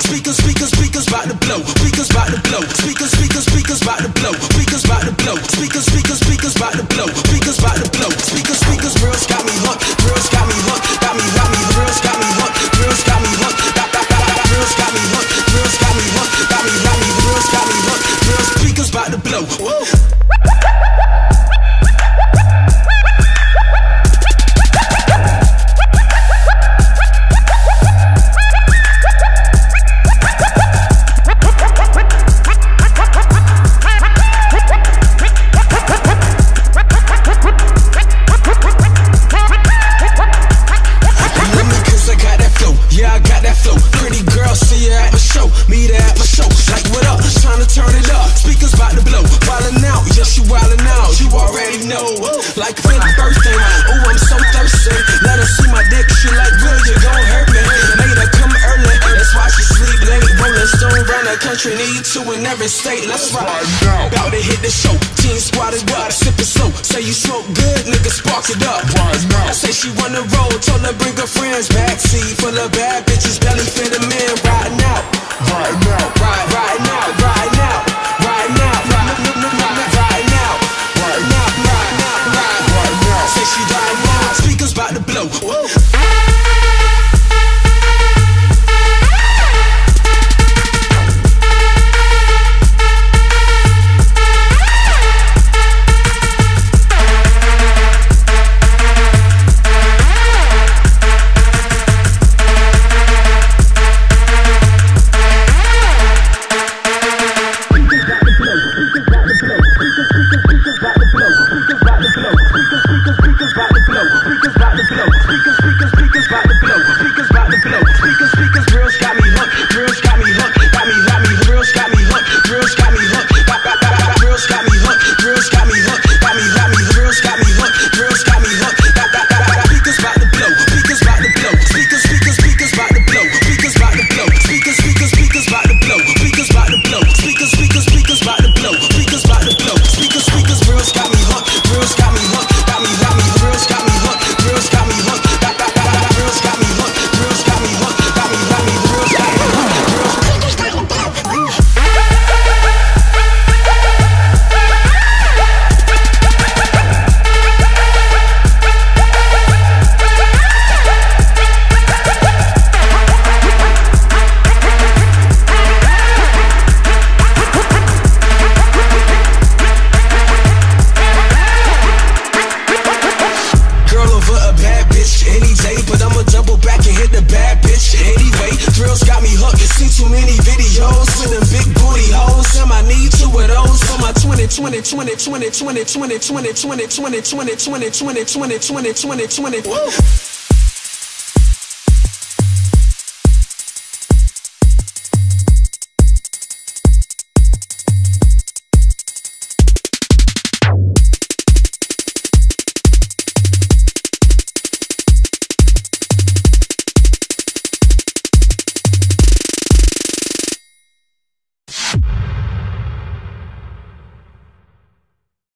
Speakers, speakers, speakers bout to blow. Speakers bout to blow. Speakers, speakers, speakers bout to blow. Speakers bout to blow. Speakers, speakers, speakers bout to blow. Speakers bout to blow. Speakers, speakers, girls got me hooked. Girls got me hooked. Got me, girls got me hooked. Girls got me hooked. Girls got me hooked. Girls got me hooked. Got me, girls got me hooked. Girls, speakers bout to blow. Woo. Like for the birthday, ooh, I'm so thirsty. Let her see my dick, she like, girl, you gon' hurt me. Made her come early, that's why she sleep late. Rolling stone round the country, need to in every state. Let's ride now. About to hit the show, team squatted up, sippin' slow. Say you smoke good, nigga, spark it up. Right now. Say she wanna roll, told her bring her friends. Backseat full of bad bitches, belly fit them in. Riding out, right now, right now, right now, right now, right now. Say she ride now, speakers bout to blow. Woo. Twenty. Woo.